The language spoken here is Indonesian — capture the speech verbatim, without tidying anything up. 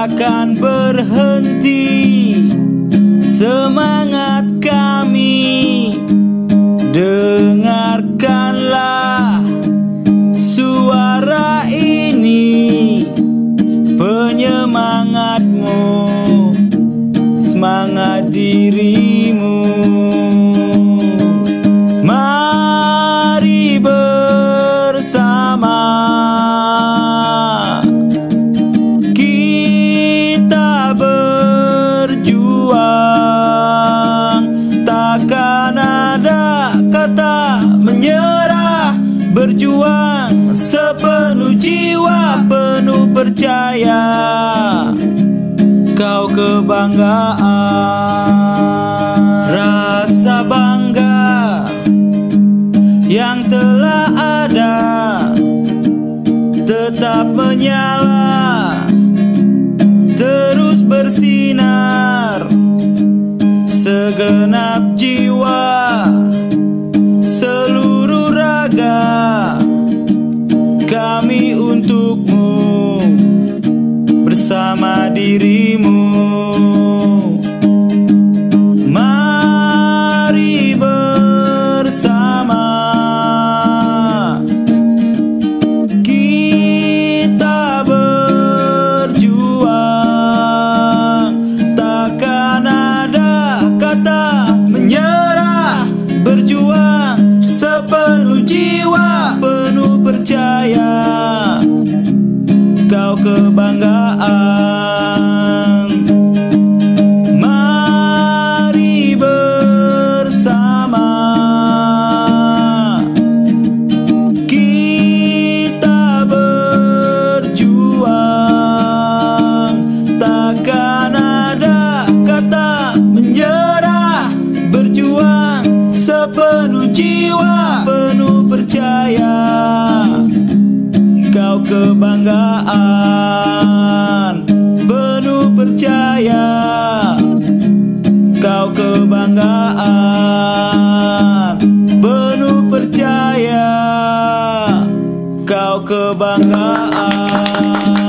takkan berhenti. Semangat kami, dengarkanlah suara ini, penyemangatmu, semangat dirimu. Mari bersama kita berjuang, takkan ada kata menyerah. Berjuang sepenuh jiwa, penuh percaya, kau kebanggaan. Rasa bangga yang telah ada tetap menyala, terus bersinar. Segenap jiwa, seluruh raga, kami untukmu, bersama dirimu. Mari bersama kita berjuang, takkan ada kata menyerah. Berjuang sepenuh jiwa, penuh percaya, kau kebanggaan. Mari bersama kita berjuang, takkan ada kata menyerah. Berjuang sepenuh jiwa, penuh percaya, kau kebanggaan. Penuh percaya, kau kebanggaan. Penuh percaya, kau kebanggaan.